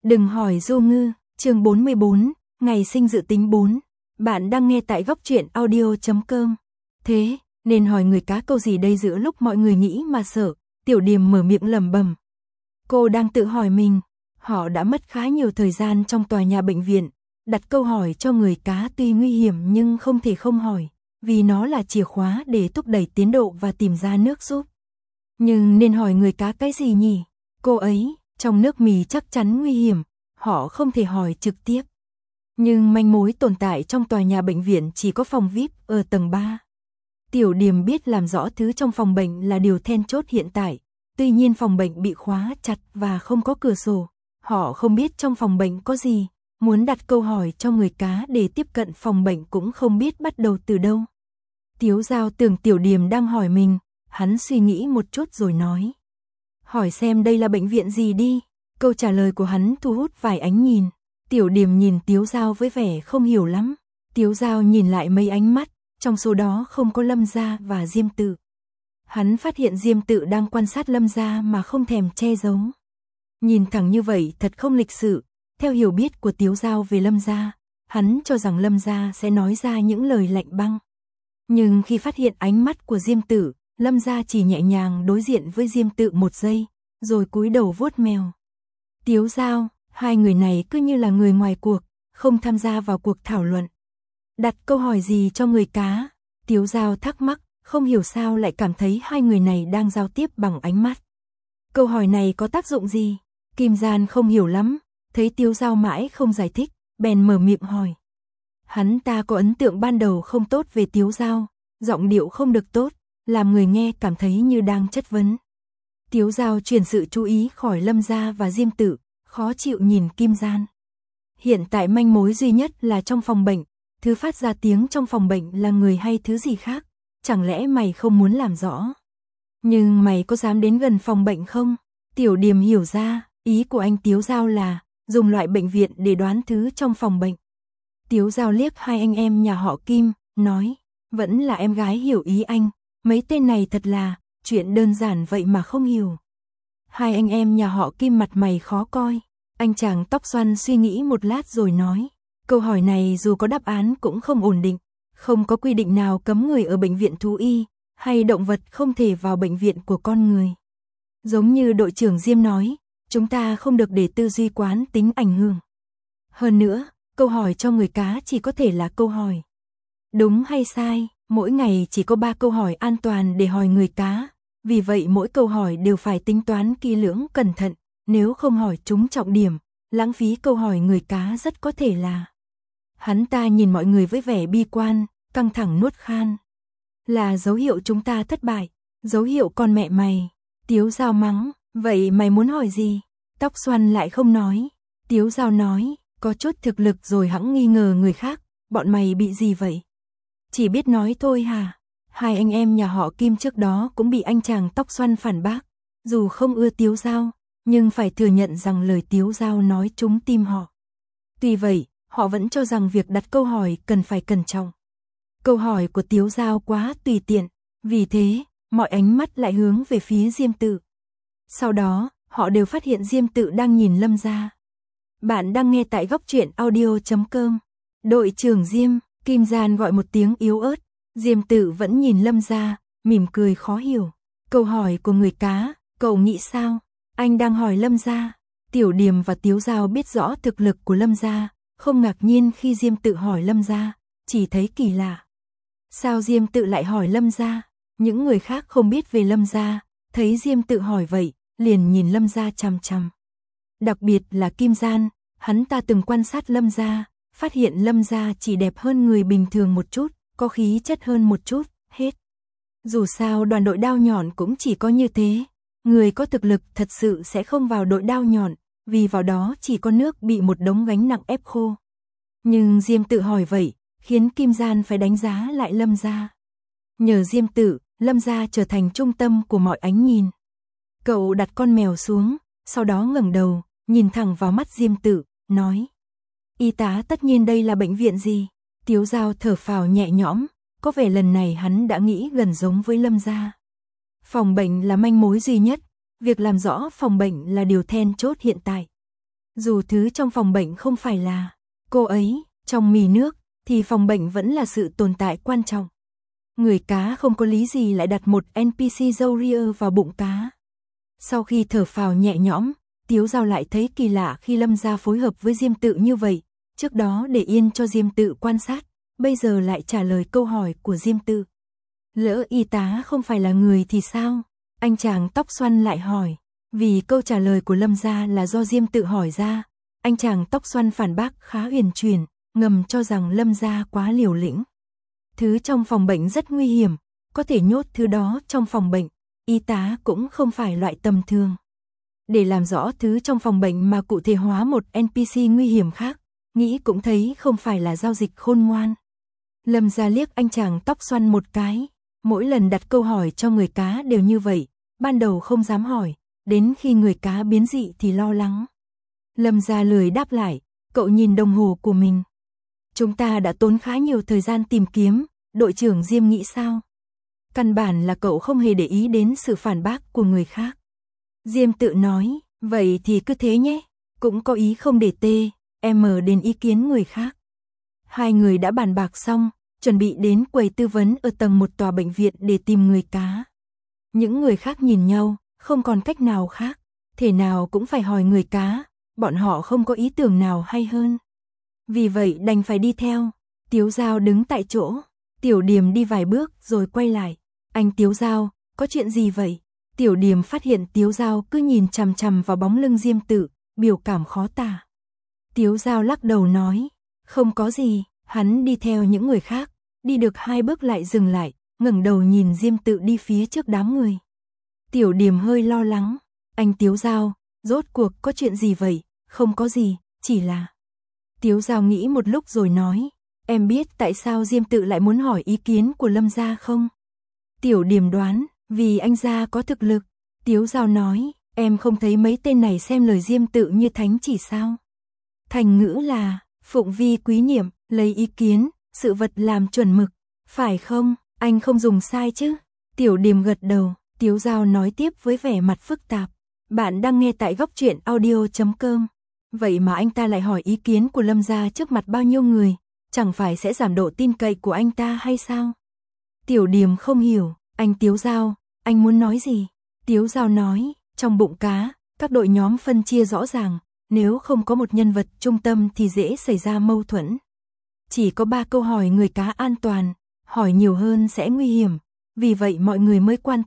Đừng hỏi Du Ngư, chương 44, ngày sinh dự tính 4. Bạn đang nghe tại góc truyện audio.com. Thế, nên hỏi người cá câu gì đây giữa lúc mọi người nghĩ mà sợ, Tiểu Điềm mở miệng lẩm bẩm. Cô đang tự hỏi mình, họ đã mất khá nhiều thời gian trong tòa nhà bệnh viện, đặt câu hỏi cho người cá tuy nguy hiểm nhưng không thể không hỏi, vì nó là chìa khóa để thúc đẩy tiến độ và tìm ra nước giúp. Nhưng nên hỏi người cá cái gì nhỉ? Cô ấy, trong nước mì chắc chắn nguy hiểm, họ không thể hỏi trực tiếp. Nhưng manh mối tồn tại trong tòa nhà bệnh viện chỉ có phòng VIP ở tầng 3. Tiểu Điềm biết làm rõ thứ trong phòng bệnh là điều then chốt hiện tại, tuy nhiên phòng bệnh bị khóa chặt và không có cửa sổ. Họ không biết trong phòng bệnh có gì, muốn đặt câu hỏi cho người cá để tiếp cận phòng bệnh cũng không biết bắt đầu từ đâu. Tiếu Giao tưởng Tiểu Điềm đang hỏi mình, hắn suy nghĩ một chút rồi nói. Hỏi xem đây là bệnh viện gì đi. Câu trả lời của hắn thu hút vài ánh nhìn. Tiểu Điềm nhìn Tiếu Giao với vẻ không hiểu lắm. Tiếu Giao nhìn lại mấy ánh mắt, trong số đó không có Lâm Gia và Diêm Tự. Hắn phát hiện Diêm Tự đang quan sát Lâm Gia mà không thèm che giấu. Nhìn thẳng như vậy thật không lịch sự. Theo hiểu biết của Tiếu Giao về Lâm Gia, hắn cho rằng Lâm Gia sẽ nói ra những lời lạnh băng. Nhưng khi phát hiện ánh mắt của Diêm Tự, Lâm Gia chỉ nhẹ nhàng đối diện với Diêm Tự một giây, rồi cúi đầu vuốt mèo. Tiếu Giao, hai người này cứ như là người ngoài cuộc, không tham gia vào cuộc thảo luận. Đặt câu hỏi gì cho người cá? Tiếu Giao thắc mắc, không hiểu sao lại cảm thấy hai người này đang giao tiếp bằng ánh mắt. Câu hỏi này có tác dụng gì? Kim Gian không hiểu lắm, thấy Tiếu Giao mãi không giải thích, bèn mở miệng hỏi. Hắn ta có ấn tượng ban đầu không tốt về Tiếu Giao, giọng điệu không được tốt, làm người nghe cảm thấy như đang chất vấn. Tiếu Giao chuyển sự chú ý khỏi Lâm Gia và Diêm Tự, khó chịu nhìn Kim Gian. Hiện tại manh mối duy nhất là trong phòng bệnh, thứ phát ra tiếng trong phòng bệnh là người hay thứ gì khác, chẳng lẽ mày không muốn làm rõ? Nhưng mày có dám đến gần phòng bệnh không? Tiểu Điềm hiểu ra, ý của anh Tiếu Giao là dùng loại bệnh viện để đoán thứ trong phòng bệnh. Tiếu Giao liếc hai anh em nhà họ Kim, nói, vẫn là em gái hiểu ý anh, mấy tên này thật là, chuyện đơn giản vậy mà không hiểu. Hai anh em nhà họ Kim mặt mày khó coi, anh chàng tóc xoăn suy nghĩ một lát rồi nói, câu hỏi này dù có đáp án cũng không ổn định, không có quy định nào cấm người ở bệnh viện thú y, hay động vật không thể vào bệnh viện của con người. Giống như đội trưởng Diêm nói, chúng ta không được để tư duy quán tính ảnh hưởng. Hơn nữa, câu hỏi cho người cá chỉ có thể là câu hỏi. Đúng hay sai, mỗi ngày chỉ có 3 câu hỏi an toàn để hỏi người cá, vì vậy mỗi câu hỏi đều phải tính toán kỹ lưỡng cẩn thận, nếu không hỏi trúng trọng điểm, lãng phí câu hỏi người cá rất có thể là. Hắn ta nhìn mọi người với vẻ bi quan, căng thẳng nuốt khan. Là dấu hiệu chúng ta thất bại, dấu hiệu con mẹ mày. Tiếu Giao mắng, vậy mày muốn hỏi gì? Tóc xoăn lại không nói. Tiếu Giao nói, có chút thực lực rồi hẵng nghi ngờ người khác, bọn mày bị gì vậy? Chỉ biết nói thôi hả? Hai anh em nhà họ Kim trước đó cũng bị anh chàng tóc xoăn phản bác, dù không ưa Tiếu Giao, nhưng phải thừa nhận rằng lời Tiếu Giao nói trúng tim họ. Tuy vậy, họ vẫn cho rằng việc đặt câu hỏi cần phải cẩn trọng. Câu hỏi của Tiếu Giao quá tùy tiện, vì thế, mọi ánh mắt lại hướng về phía Diêm Tự. Sau đó, họ đều phát hiện Diêm Tự đang nhìn Lâm Gia. Bạn đang nghe tại góc truyện audio.com. Đội trưởng Diêm, Kim Gian gọi một tiếng yếu ớt, Diêm Tự vẫn nhìn Lâm Gia, mỉm cười khó hiểu. Câu hỏi của người cá, cậu nghĩ sao? Anh đang hỏi Lâm Gia. Tiểu Điềm và Tiếu Giao biết rõ thực lực của Lâm Gia, không ngạc nhiên khi Diêm Tự hỏi Lâm Gia, chỉ thấy kỳ lạ. Sao Diêm Tự lại hỏi Lâm Gia? Những người khác không biết về Lâm Gia, thấy Diêm Tự hỏi vậy, liền nhìn Lâm Gia chằm chằm. Đặc biệt là Kim Gian, hắn ta từng quan sát Lâm Gia, phát hiện Lâm Gia chỉ đẹp hơn người bình thường một chút, có khí chất hơn một chút, hết. Dù sao đoàn đội đao nhọn cũng chỉ có như thế, người có thực lực thật sự sẽ không vào đội đao nhọn, vì vào đó chỉ có nước bị một đống gánh nặng ép khô. Nhưng Diêm Tự hỏi vậy, khiến Kim Gian phải đánh giá lại Lâm Gia. Nhờ Diêm Tự, Lâm Gia trở thành trung tâm của mọi ánh nhìn. Cậu đặt con mèo xuống, sau đó ngẩng đầu, nhìn thẳng vào mắt Diêm Tự, nói. Y tá tất nhiên đây là bệnh viện gì? Tiếu Giao thở phào nhẹ nhõm, có vẻ lần này hắn đã nghĩ gần giống với Lâm Gia. Phòng bệnh là manh mối duy nhất, việc làm rõ phòng bệnh là điều then chốt hiện tại. Dù thứ trong phòng bệnh không phải là cô ấy, trong mì nước, thì phòng bệnh vẫn là sự tồn tại quan trọng. Người cá không có lý gì lại đặt một NPC râu ria vào bụng cá. Sau khi thở phào nhẹ nhõm, Tiếu Dao lại thấy kỳ lạ khi Lâm gia phối hợp với Diêm Tự như vậy. Trước đó để yên cho Diêm Tự quan sát, bây giờ lại trả lời câu hỏi của Diêm Tự. Lỡ y tá không phải là người thì sao? Anh chàng tóc xoăn lại hỏi. Vì câu trả lời của Lâm gia là do Diêm Tự hỏi ra, anh chàng tóc xoăn phản bác khá huyền chuyển, ngầm cho rằng Lâm gia quá liều lĩnh. Thứ trong phòng bệnh rất nguy hiểm, có thể nhốt thứ đó trong phòng bệnh, y tá cũng không phải loại tầm thường. Để làm rõ thứ trong phòng bệnh mà cụ thể hóa một NPC nguy hiểm khác, nghĩ cũng thấy không phải là giao dịch khôn ngoan. Lâm gia liếc anh chàng tóc xoăn một cái, mỗi lần đặt câu hỏi cho người cá đều như vậy, ban đầu không dám hỏi, đến khi người cá biến dị thì lo lắng. Lâm gia lười đáp lại, cậu nhìn đồng hồ của mình. Chúng ta đã tốn khá nhiều thời gian tìm kiếm, đội trưởng Diêm nghĩ sao? Căn bản là cậu không hề để ý đến sự phản bác của người khác. Diêm Tự nói, vậy thì cứ thế nhé, cũng có ý không để em đến ý kiến người khác. Hai người đã bàn bạc xong, chuẩn bị đến quầy tư vấn ở tầng 1 tòa bệnh viện để tìm người cá. Những người khác nhìn nhau, không còn cách nào khác, thể nào cũng phải hỏi người cá, bọn họ không có ý tưởng nào hay hơn. Vì vậy đành phải đi theo. Tiếu Dao đứng tại chỗ, Tiểu Điềm đi vài bước rồi quay lại. Anh Tiếu Dao, có chuyện gì vậy? Tiểu Điềm phát hiện Tiếu Dao cứ nhìn chằm chằm vào bóng lưng Diêm Tự, biểu cảm khó tả. Tiếu Dao lắc đầu nói, không có gì, hắn đi theo những người khác, đi được 2 bước lại dừng lại, ngẩng đầu nhìn Diêm Tự đi phía trước đám người. Tiểu Điềm hơi lo lắng, anh Tiếu Dao, rốt cuộc có chuyện gì vậy? Không có gì, chỉ là... Tiếu Dao nghĩ một lúc rồi nói, em biết tại sao Diêm Tự lại muốn hỏi ý kiến của Lâm gia không? Tiểu Điềm đoán, vì anh gia có thực lực. Tiếu Dao nói, em không thấy mấy tên này xem lời Diêm Tự như thánh chỉ sao? Thành ngữ là, phụng vi quý nhiệm, lấy ý kiến, sự vật làm chuẩn mực, phải không? Anh không dùng sai chứ? Tiểu Điềm gật đầu, Tiếu Dao nói tiếp với vẻ mặt phức tạp. Bạn đang nghe tại góc truyện audio.com. Vậy mà anh ta lại hỏi ý kiến của Lâm gia trước mặt bao nhiêu người, chẳng phải sẽ giảm độ tin cậy của anh ta hay sao? Tiểu Điềm không hiểu, anh Tiếu Dao, anh muốn nói gì? Tiếu Dao nói, trong bụng cá, các đội nhóm phân chia rõ ràng, nếu không có một nhân vật trung tâm thì dễ xảy ra mâu thuẫn. Chỉ có 3 câu hỏi người cá an toàn, hỏi nhiều hơn sẽ nguy hiểm, vì vậy mọi người mới quan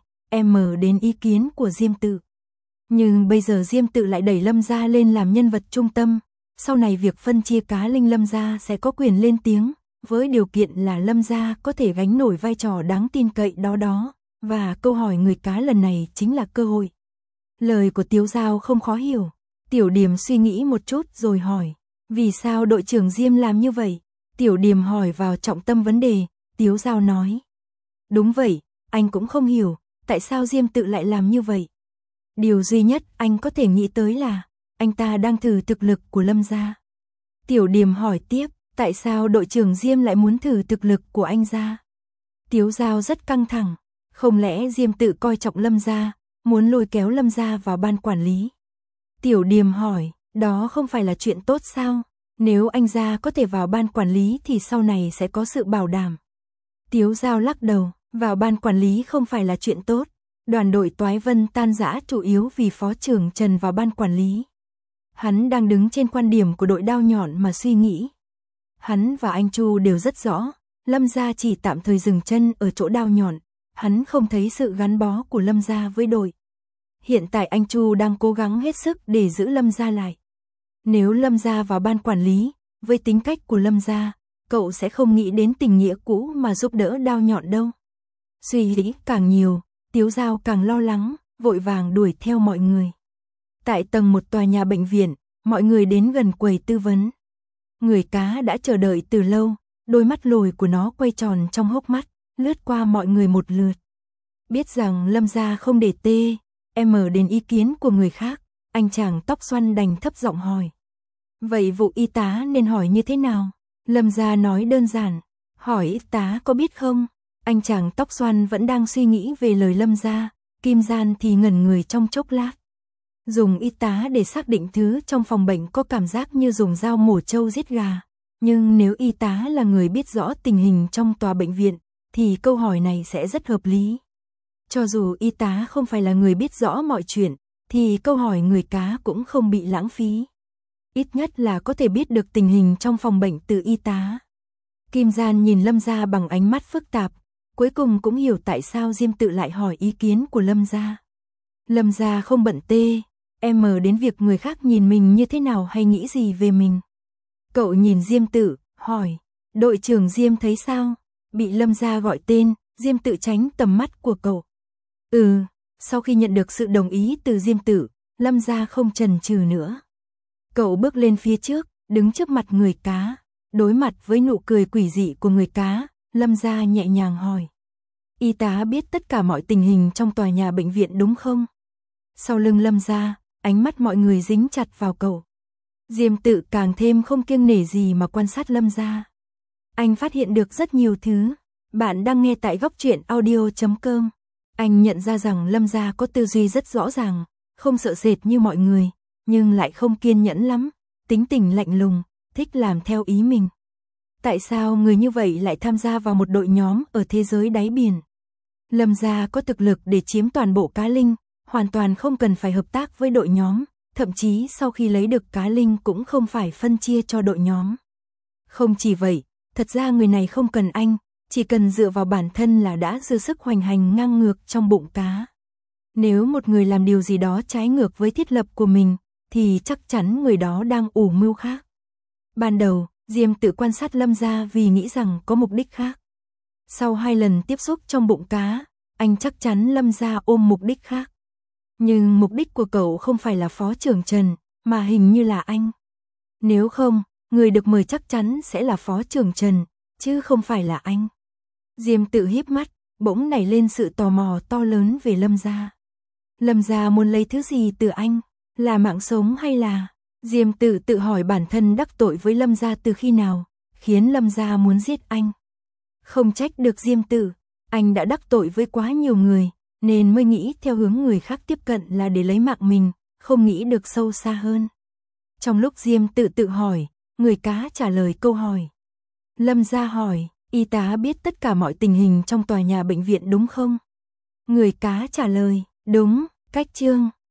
em đến ý kiến của Diêm Tự. Nhưng bây giờ Diêm Tự lại đẩy Lâm gia lên làm nhân vật trung tâm, sau này việc phân chia cá linh Lâm gia sẽ có quyền lên tiếng, với điều kiện là Lâm gia có thể gánh nổi vai trò đáng tin cậy đó, và câu hỏi người cá lần này chính là cơ hội. Lời của Tiếu Dao không khó hiểu, Tiểu Điềm suy nghĩ một chút rồi hỏi, vì sao đội trưởng Diêm làm như vậy? Tiểu Điềm hỏi vào trọng tâm vấn đề, Tiếu Dao nói, đúng vậy, anh cũng không hiểu, tại sao Diêm Tự lại làm như vậy? Điều duy nhất anh có thể nghĩ tới là, anh ta đang thử thực lực của Lâm gia. Tiểu Điềm hỏi tiếp, tại sao đội trưởng Diêm lại muốn thử thực lực của anh gia? Tiếu Dao rất căng thẳng, không lẽ Diêm Tự coi trọng Lâm gia, muốn lôi kéo Lâm gia vào ban quản lý? Tiểu Điềm hỏi, đó không phải là chuyện tốt sao? Nếu anh gia có thể vào ban quản lý thì sau này sẽ có sự bảo đảm. Tiếu Dao lắc đầu, vào ban quản lý không phải là chuyện tốt. Đoàn đội Toái Vân tan rã chủ yếu vì phó trưởng Trần vào ban quản lý. Hắn đang đứng trên quan điểm của đội đao nhọn mà suy nghĩ. Hắn và anh Chu đều rất rõ, Lâm gia chỉ tạm thời dừng chân ở chỗ đao nhọn, hắn không thấy sự gắn bó của Lâm gia với đội. Hiện tại anh Chu đang cố gắng hết sức để giữ Lâm gia lại. Nếu Lâm gia vào ban quản lý, với tính cách của Lâm gia, cậu sẽ không nghĩ đến tình nghĩa cũ mà giúp đỡ đao nhọn đâu. Suy nghĩ càng nhiều, Tiếu Dao càng lo lắng, vội vàng đuổi theo mọi người. Tại tầng 1 tòa nhà bệnh viện, mọi người đến gần quầy tư vấn. Người cá đã chờ đợi từ lâu, đôi mắt lồi của nó quay tròn trong hốc mắt, lướt qua mọi người một lượt. Biết rằng Lâm gia không để em đến ý kiến của người khác, anh chàng tóc xoăn đành thấp giọng hỏi. Vậy vụ y tá nên hỏi như thế nào? Lâm gia nói đơn giản, hỏi y tá có biết không? Anh chàng tóc xoăn vẫn đang suy nghĩ về lời Lâm gia, Kim Gian thì ngẩn người trong chốc lát. Dùng y tá để xác định thứ trong phòng bệnh có cảm giác như dùng dao mổ trâu giết gà. Nhưng nếu y tá là người biết rõ tình hình trong tòa bệnh viện, thì câu hỏi này sẽ rất hợp lý. Cho dù y tá không phải là người biết rõ mọi chuyện, thì câu hỏi người cá cũng không bị lãng phí. Ít nhất là có thể biết được tình hình trong phòng bệnh từ y tá. Kim Gian nhìn Lâm Gia bằng ánh mắt phức tạp, cuối cùng cũng hiểu tại sao Diêm Tự lại hỏi ý kiến của Lâm Gia. Lâm Gia không bận đến việc người khác nhìn mình như thế nào hay nghĩ gì về mình. Cậu nhìn Diêm Tự, hỏi, đội trưởng Diêm thấy sao? Bị Lâm Gia gọi tên, Diêm Tự tránh tầm mắt của cậu. Sau khi nhận được sự đồng ý từ Diêm Tự, Lâm Gia không chần chừ nữa. Cậu bước lên phía trước, đứng trước mặt người cá, đối mặt với nụ cười quỷ dị của người cá, Lâm Gia nhẹ nhàng hỏi. Y tá biết tất cả mọi tình hình trong tòa nhà bệnh viện đúng không? Sau lưng Lâm Gia, ánh mắt mọi người dính chặt vào cậu. Diêm Tự càng thêm không kiêng nể gì mà quan sát Lâm Gia. Anh phát hiện được rất nhiều thứ. Bạn đang nghe tại Góc Truyện Audio.com. Anh nhận ra rằng Lâm Gia có tư duy rất rõ ràng, không sợ sệt như mọi người, nhưng lại không kiên nhẫn lắm, tính tình lạnh lùng, thích làm theo ý mình. Tại sao người như vậy lại tham gia vào một đội nhóm ở thế giới đáy biển? Lâm Gia có thực lực để chiếm toàn bộ cá linh, hoàn toàn không cần phải hợp tác với đội nhóm, thậm chí sau khi lấy được cá linh cũng không phải phân chia cho đội nhóm. Không chỉ vậy, thật ra người này không cần anh, chỉ cần dựa vào bản thân là đã dư sức hoành hành ngang ngược trong bụng cá. Nếu một người làm điều gì đó trái ngược với thiết lập của mình, thì chắc chắn người đó đang ủ mưu khác. Ban đầu, Diêm Tự quan sát Lâm Gia vì nghĩ rằng có mục đích khác. Sau 2 lần tiếp xúc trong bụng cá, anh chắc chắn Lâm Gia ôm mục đích khác. Nhưng mục đích của cậu không phải là Phó trưởng Trần, mà hình như là anh. Nếu không, người được mời chắc chắn sẽ là Phó trưởng Trần, chứ không phải là anh. Diêm Tự híp mắt, bỗng nảy lên sự tò mò to lớn về Lâm Gia. Lâm Gia muốn lấy thứ gì từ anh? Là mạng sống hay là... Diêm Tự tự hỏi bản thân đắc tội với Lâm Gia từ khi nào, khiến Lâm Gia muốn giết anh. Không trách được Diêm Tự, anh đã đắc tội với quá nhiều người, nên mới nghĩ theo hướng người khác tiếp cận là để lấy mạng mình, không nghĩ được sâu xa hơn. Trong lúc Diêm Tự tự hỏi, người cá trả lời câu hỏi. Lâm Gia hỏi, y tá biết tất cả mọi tình hình trong tòa nhà bệnh viện đúng không? Người cá trả lời, đúng, cách chương.